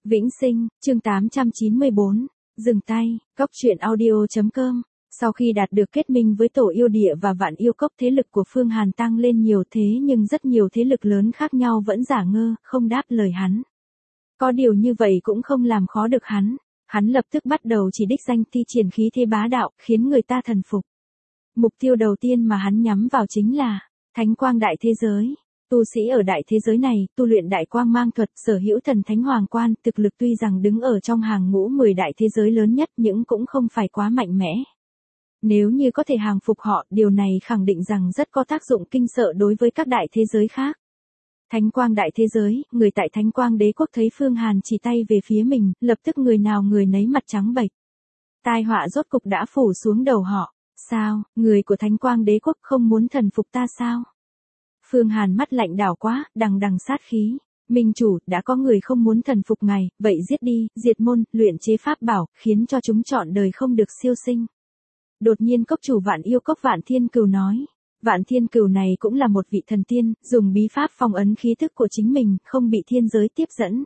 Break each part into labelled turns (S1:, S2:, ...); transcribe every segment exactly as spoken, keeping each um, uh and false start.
S1: Vĩnh Sinh, chương tám trăm chín mươi bốn, dừng tay, cóc truyện audio chấm com. Sau khi đạt được kết minh với Tổ Yêu Địa và Vạn Yêu Cốc, thế lực của Phương Hàn tăng lên nhiều, thế nhưng rất nhiều thế lực lớn khác nhau vẫn giả ngơ, không đáp lời hắn. Có điều như vậy cũng không làm khó được hắn. Hắn lập tức bắt đầu chỉ đích danh thi triển khí thế bá đạo, khiến người ta thần phục. Mục tiêu đầu tiên mà hắn nhắm vào chính là Thánh Quang Đại Thế Giới. Tu sĩ ở đại thế giới này, tu luyện đại quang mang thuật, sở hữu thần thánh hoàng quan, thực lực tuy rằng đứng ở trong hàng ngũ mười đại thế giới lớn nhất nhưng cũng không phải quá mạnh mẽ. Nếu như có thể hàng phục họ, điều này khẳng định rằng rất có tác dụng kinh sợ đối với các đại thế giới khác. Thánh Quang Đại Thế Giới, người tại Thánh Quang Đế Quốc thấy Phương Hàn chỉ tay về phía mình, lập tức người nào người nấy mặt trắng bệch. Tai họa rốt cục đã phủ xuống đầu họ. Sao, người của Thánh Quang Đế Quốc không muốn thần phục ta sao? Phương Hàn mắt lạnh đảo quá, đằng đằng sát khí. Minh chủ, đã có người không muốn thần phục ngài, vậy giết đi, diệt môn, luyện chế pháp bảo, khiến cho chúng trọn đời không được siêu sinh. Đột nhiên cốc chủ Vạn Yêu Cốc Vạn Thiên Cừu nói. Vạn Thiên Cừu này cũng là một vị thần tiên, dùng bí pháp phong ấn khí thức của chính mình, không bị thiên giới tiếp dẫn.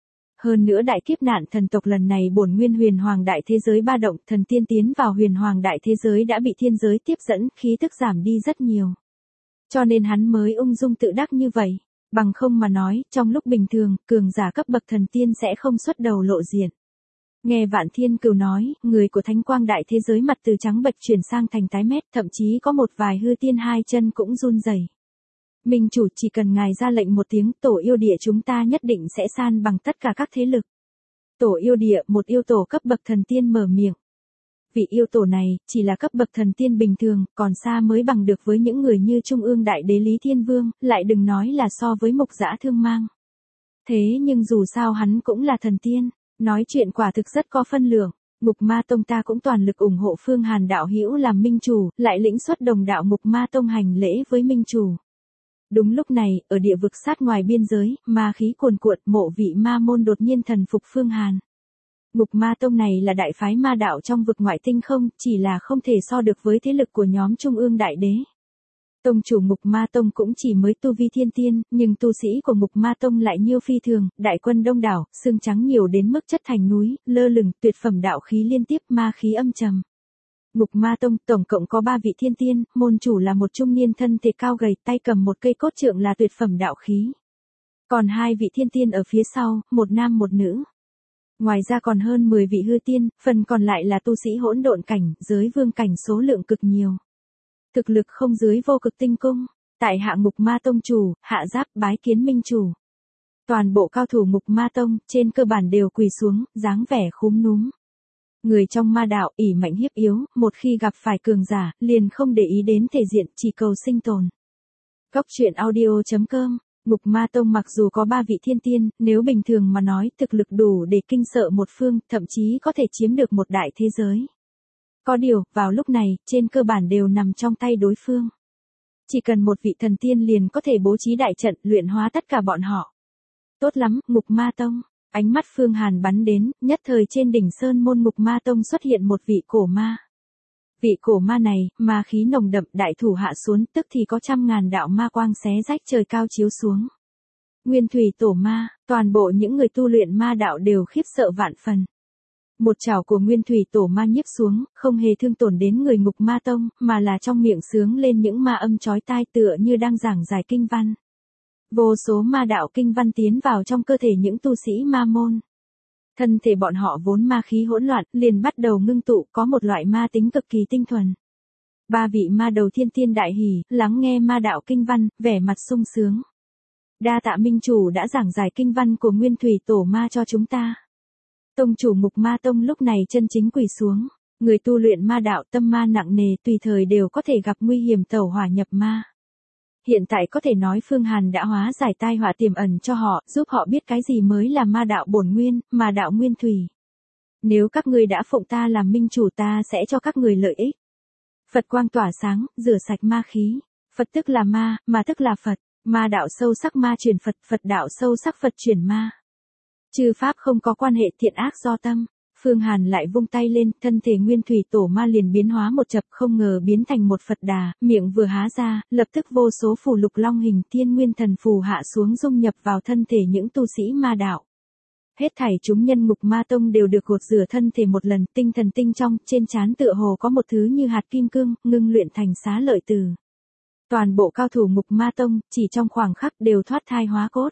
S1: Hơn nữa đại kiếp nạn thần tộc lần này bổn nguyên huyền hoàng đại thế giới ba động, thần tiên tiến vào huyền hoàng đại thế giới đã bị thiên giới tiếp dẫn, khí thức giảm đi rất nhiều. Cho nên hắn mới ung dung tự đắc như vậy. Bằng không mà nói, trong lúc bình thường, cường giả cấp bậc thần tiên sẽ không xuất đầu lộ diện. Nghe Vạn Thiên Cừu nói, người của Thánh Quang Đại Thế Giới mặt từ trắng bệch chuyển sang thành tái mét, thậm chí có một vài hư tiên hai chân cũng run rẩy. Minh chủ, chỉ cần ngài ra lệnh một tiếng, Tổ Yêu Địa chúng ta nhất định sẽ san bằng tất cả các thế lực. Tổ Yêu Địa, một yêu tổ cấp bậc thần tiên mở miệng. Vị yêu tổ này, chỉ là cấp bậc thần tiên bình thường, còn xa mới bằng được với những người như Trung ương Đại Đế Lý Thiên Vương, lại đừng nói là so với Mục Dã Thương Mang. Thế nhưng dù sao hắn cũng là thần tiên, nói chuyện quả thực rất có phân lượng. Ngục Ma Tông ta cũng toàn lực ủng hộ Phương Hàn đạo hữu làm minh chủ, lại lĩnh xuất đồng đạo Ngục Ma Tông hành lễ với minh chủ. Đúng lúc này, ở địa vực sát ngoài biên giới, ma khí cuồn cuộn, mộ vị ma môn đột nhiên thần phục Phương Hàn. Ngục Ma Tông này là đại phái ma đạo trong vực ngoại tinh không, chỉ là không thể so được với thế lực của nhóm Trung ương Đại Đế. Tông chủ Ngục Ma Tông cũng chỉ mới tu vi thiên tiên, nhưng tu sĩ của Ngục Ma Tông lại nhiêu phi thường, đại quân đông đảo, xương trắng nhiều đến mức chất thành núi, lơ lửng, tuyệt phẩm đạo khí liên tiếp, ma khí âm trầm. Ngục Ma Tông tổng cộng có ba vị thiên tiên, môn chủ là một trung niên thân thể cao gầy, tay cầm một cây cốt trượng là tuyệt phẩm đạo khí. Còn hai vị thiên tiên ở phía sau, một nam một nữ. Ngoài ra còn hơn mười vị hư tiên, phần còn lại là tu sĩ hỗn độn cảnh, giới vương cảnh số lượng cực nhiều. Thực lực không dưới vô cực tinh cung. Tại hạ Ngục Ma Tông chủ, hạ giáp bái kiến minh chủ. Toàn bộ cao thủ Ngục Ma Tông, trên cơ bản đều quỳ xuống, dáng vẻ khúm núm. Người trong ma đạo, ỷ mạnh hiếp yếu, một khi gặp phải cường giả, liền không để ý đến thể diện, chỉ cầu sinh tồn. Cóc truyện audio chấm com. Ngục Ma Tông mặc dù có ba vị thiên tiên, nếu bình thường mà nói, thực lực đủ để kinh sợ một phương, thậm chí có thể chiếm được một đại thế giới. Có điều, vào lúc này, trên cơ bản đều nằm trong tay đối phương. Chỉ cần một vị thần tiên liền có thể bố trí đại trận, luyện hóa tất cả bọn họ. Tốt lắm, Ngục Ma Tông. Ánh mắt Phương Hàn bắn đến, nhất thời trên đỉnh sơn môn Ngục Ma Tông xuất hiện một vị cổ ma. Vị cổ ma này, ma khí nồng đậm, đại thủ hạ xuống, tức thì có trăm ngàn đạo ma quang xé rách trời cao chiếu xuống. Nguyên Thủy Tổ Ma, toàn bộ những người tu luyện ma đạo đều khiếp sợ vạn phần. Một chảo của Nguyên Thủy Tổ Ma nhiếp xuống, không hề thương tổn đến người Ngục Ma Tông, mà là trong miệng sướng lên những ma âm chói tai tựa như đang giảng giải kinh văn. Vô số ma đạo kinh văn tiến vào trong cơ thể những tu sĩ ma môn. Thân thể bọn họ vốn ma khí hỗn loạn, liền bắt đầu ngưng tụ, có một loại ma tính cực kỳ tinh thuần. Ba vị ma đầu thiên tiên đại hỉ, lắng nghe ma đạo kinh văn, vẻ mặt sung sướng. Đa tạ minh chủ đã giảng giải kinh văn của Nguyên Thủy Tổ Ma cho chúng ta. Tông chủ Ngục Ma Tông lúc này chân chính quỳ xuống. Người tu luyện ma đạo tâm ma nặng nề tùy thời đều có thể gặp nguy hiểm tẩu hỏa nhập ma. Hiện tại có thể nói Phương Hàn đã hóa giải tai họa tiềm ẩn cho họ, giúp họ biết cái gì mới là ma đạo bổn nguyên, ma đạo nguyên thủy. Nếu các ngươi đã phụng ta làm minh chủ, ta sẽ cho các người lợi ích. Phật quang tỏa sáng, rửa sạch ma khí. Phật tức là ma, ma tức là Phật. Ma đạo sâu sắc ma truyền Phật, Phật đạo sâu sắc Phật truyền ma. Chư pháp không có quan hệ thiện ác do tâm. Phương Hàn lại vung tay lên, thân thể Nguyên Thủy Tổ Ma liền biến hóa một chập, không ngờ biến thành một Phật đà, miệng vừa há ra, lập tức vô số phù lục long hình thiên nguyên thần phù hạ xuống dung nhập vào thân thể những tu sĩ ma đạo. Hết thảy chúng nhân Ngục Ma Tông đều được gột rửa thân thể một lần, tinh thần tinh trong, trên trán tựa hồ có một thứ như hạt kim cương, ngưng luyện thành xá lợi từ. Toàn bộ cao thủ Ngục Ma Tông, chỉ trong khoảng khắc đều thoát thai hóa cốt.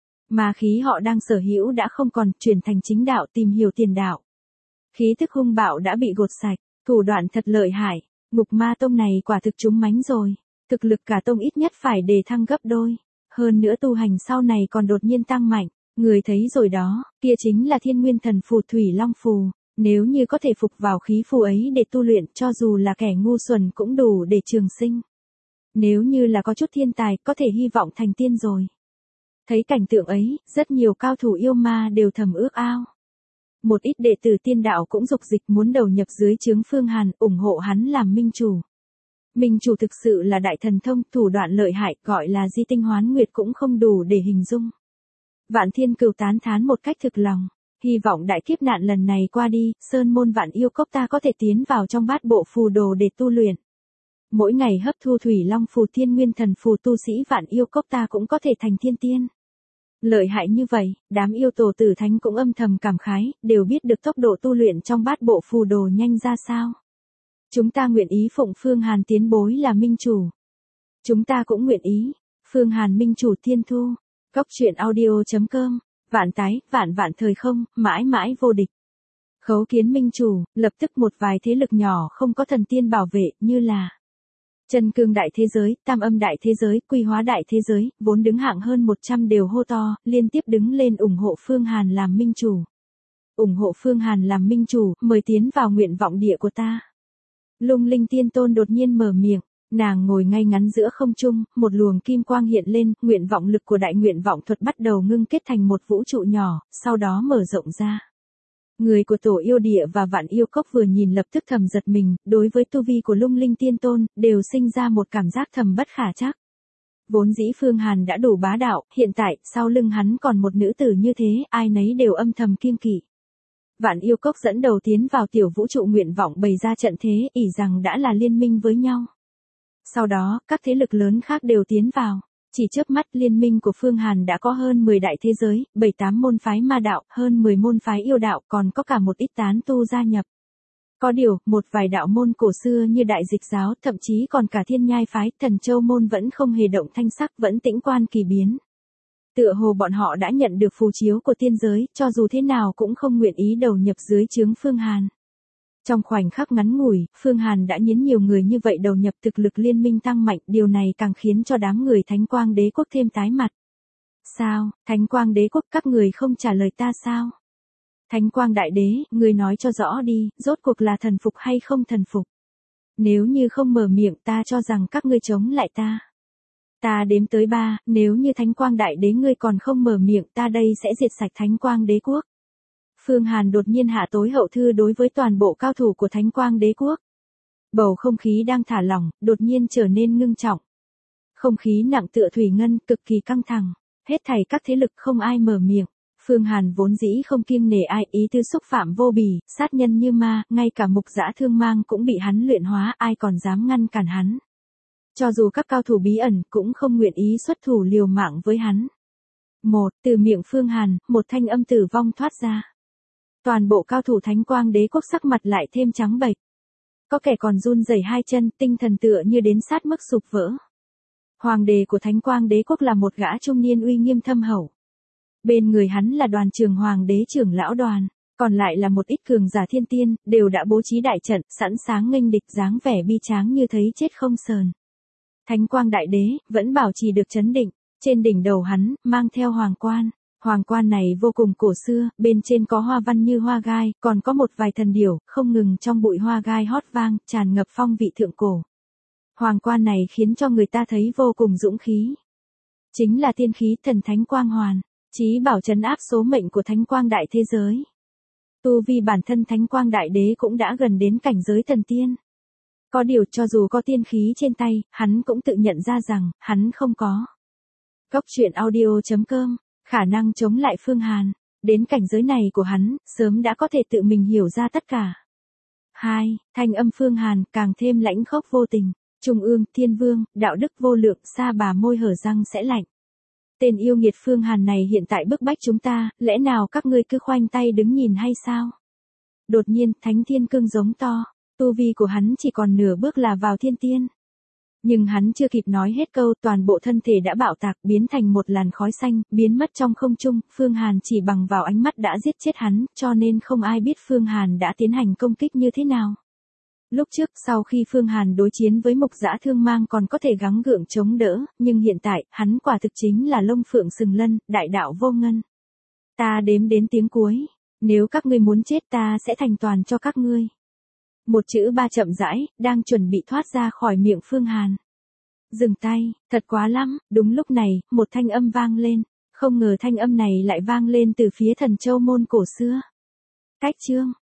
S1: Mà khí họ đang sở hữu đã không còn, chuyển thành chính đạo, tìm hiểu tiền đạo. Khí thức hung bạo đã bị gột sạch, thủ đoạn thật lợi hại, Ngục Ma Tông này quả thực trúng mánh rồi. Thực lực cả tông ít nhất phải đề thăng gấp đôi. Hơn nữa tu hành sau này còn đột nhiên tăng mạnh. Người thấy rồi đó, kia chính là Thiên Nguyên Thần Phù Thủy Long Phù. Nếu như có thể phục vào khí phù ấy để tu luyện, cho dù là kẻ ngu xuẩn cũng đủ để trường sinh. Nếu như là có chút thiên tài, có thể hy vọng thành tiên rồi. Thấy cảnh tượng ấy, rất nhiều cao thủ yêu ma đều thầm ước ao. Một ít đệ tử tiên đạo cũng dục dịch muốn đầu nhập dưới trướng Phương Hàn, ủng hộ hắn làm minh chủ. Minh chủ thực sự là đại thần thông, thủ đoạn lợi hại, gọi là di tinh hoán nguyệt cũng không đủ để hình dung. Vạn Thiên Cửu tán thán một cách thực lòng, hy vọng đại kiếp nạn lần này qua đi, sơn môn Vạn Yêu Cốc ta có thể tiến vào trong bát bộ phù đồ để tu luyện. Mỗi ngày hấp thu Thủy Long Phù Thiên Nguyên Thần Phù, tu sĩ Vạn Yêu Cốc ta cũng có thể thành thiên tiên. Lợi hại như vậy, đám yêu tổ tử thánh cũng âm thầm cảm khái, đều biết được tốc độ tu luyện trong bát bộ phù đồ nhanh ra sao. Chúng ta nguyện ý phụng Phương Hàn tiến bối là minh chủ. Chúng ta cũng nguyện ý. Phương Hàn minh chủ thiên thu. Cốc truyện audio chấm com. Vạn tái, vạn vạn thời không, mãi mãi vô địch. Khấu Kiến minh chủ, lập tức một vài thế lực nhỏ không có thần tiên bảo vệ, như là Chân Cương đại thế giới, Tam Âm đại thế giới, Quy Hóa đại thế giới, vốn đứng hạng hơn một trăm đều hô to, liên tiếp đứng lên ủng hộ Phương Hàn làm minh chủ. Ủng hộ Phương Hàn làm minh chủ, mời tiến vào nguyện vọng địa của ta. Lung Linh Tiên Tôn đột nhiên mở miệng, nàng ngồi ngay ngắn giữa không trung, một luồng kim quang hiện lên, nguyện vọng lực của đại nguyện vọng thuật bắt đầu ngưng kết thành một vũ trụ nhỏ, sau đó mở rộng ra. Người của Tổ Yêu Địa và Vạn Yêu Cốc vừa nhìn lập tức thầm giật mình, đối với tu vi của Lung Linh Tiên Tôn, đều sinh ra một cảm giác thầm bất khả trắc. Vốn dĩ Phương Hàn đã đủ bá đạo, hiện tại, sau lưng hắn còn một nữ tử như thế, ai nấy đều âm thầm kiêng kỵ. Vạn Yêu Cốc dẫn đầu tiến vào tiểu vũ trụ nguyện vọng bày ra trận thế, ỷ rằng đã là liên minh với nhau. Sau đó, các thế lực lớn khác đều tiến vào. Chỉ chớp mắt liên minh của Phương Hàn đã có hơn mười đại thế giới, bảy tám môn phái ma đạo, hơn mười môn phái yêu đạo, còn có cả một ít tán tu gia nhập. Có điều, một vài đạo môn cổ xưa như Đại Dịch giáo, thậm chí còn cả Thiên Nhai phái, Thần Châu môn vẫn không hề động thanh sắc, vẫn tĩnh quan kỳ biến. Tựa hồ bọn họ đã nhận được phù chiếu của tiên giới, cho dù thế nào cũng không nguyện ý đầu nhập dưới trướng Phương Hàn. Trong khoảnh khắc ngắn ngủi, Phương Hàn đã nhến nhiều người như vậy đầu nhập, thực lực liên minh tăng mạnh, điều này càng khiến cho đám người Thánh Quang Đế Quốc thêm tái mặt. Sao, Thánh Quang Đế Quốc các người không trả lời ta sao? Thánh Quang Đại Đế, người nói cho rõ đi, rốt cuộc là thần phục hay không thần phục? Nếu như không mở miệng ta cho rằng các ngươi chống lại ta. Ta đếm tới ba, nếu như Thánh Quang Đại Đế ngươi còn không mở miệng ta đây sẽ diệt sạch Thánh Quang Đế Quốc. Phương Hàn đột nhiên hạ tối hậu thư đối với toàn bộ cao thủ của Thánh Quang Đế Quốc. Bầu không khí đang thả lỏng, đột nhiên trở nên ngưng trọng. Không khí nặng tựa thủy ngân, cực kỳ căng thẳng. Hết thảy các thế lực không ai mở miệng. Phương Hàn vốn dĩ không kiêng nể ai, ý tư xúc phạm vô bì, sát nhân như ma, ngay cả mục dã thương mang cũng bị hắn luyện hóa, ai còn dám ngăn cản hắn. Cho dù các cao thủ bí ẩn cũng không nguyện ý xuất thủ liều mạng với hắn. Một, từ miệng Phương Hàn, một thanh âm tử vong thoát ra. Toàn bộ cao thủ Thánh Quang Đế Quốc sắc mặt lại thêm trắng bệch. Có kẻ còn run rẩy hai chân, tinh thần tựa như đến sát mức sụp vỡ. Hoàng đế của Thánh Quang Đế Quốc là một gã trung niên uy nghiêm thâm hậu. Bên người hắn là đoàn trường Hoàng đế trưởng lão đoàn, còn lại là một ít cường giả thiên tiên, đều đã bố trí đại trận, sẵn sàng nghênh địch, dáng vẻ bi tráng như thấy chết không sờn. Thánh Quang Đại Đế vẫn bảo trì được trấn định, trên đỉnh đầu hắn mang theo hoàng quan. Hoàng quan này vô cùng cổ xưa, bên trên có hoa văn như hoa gai, còn có một vài thần điểu, không ngừng trong bụi hoa gai hót vang, tràn ngập phong vị thượng cổ. Hoàng quan này khiến cho người ta thấy vô cùng dũng khí. Chính là tiên khí thần thánh quang hoàn, chí bảo trấn áp số mệnh của Thánh Quang Đại thế giới. Tu vi bản thân Thánh Quang Đại Đế cũng đã gần đến cảnh giới thần tiên. Có điều cho dù có tiên khí trên tay, hắn cũng tự nhận ra rằng, hắn không có. Cốc truyện audio chấm com, khả năng chống lại Phương Hàn, đến cảnh giới này của hắn, sớm đã có thể tự mình hiểu ra tất cả. Hai, thanh âm Phương Hàn càng thêm lãnh khốc vô tình, Trung ương, Thiên Vương, đạo đức vô lượng, Sa Bà môi hở răng sẽ lạnh. Tên yêu nghiệt Phương Hàn này hiện tại bức bách chúng ta, lẽ nào các ngươi cứ khoanh tay đứng nhìn hay sao? Đột nhiên, Thánh Thiên Cương giống to, tu vi của hắn chỉ còn nửa bước là vào thiên tiên. Nhưng hắn chưa kịp nói hết câu, toàn bộ thân thể đã bạo tạc, biến thành một làn khói xanh, biến mất trong không trung. Phương Hàn chỉ bằng vào ánh mắt đã giết chết hắn, cho nên không ai biết Phương Hàn đã tiến hành công kích như thế nào. Lúc trước, sau khi Phương Hàn đối chiến với Mục Dã Thương Mang còn có thể gắng gượng chống đỡ, nhưng hiện tại, hắn quả thực chính là lông phượng sừng lân, đại đạo vô ngân. Ta đếm đến tiếng cuối, nếu các ngươi muốn chết ta sẽ thành toàn cho các ngươi. Một chữ ba chậm rãi, đang chuẩn bị thoát ra khỏi miệng Phương Hàn. Dừng tay, thật quá lắm, đúng lúc này, một thanh âm vang lên, không ngờ thanh âm này lại vang lên từ phía Thần Châu môn cổ xưa. Cách chương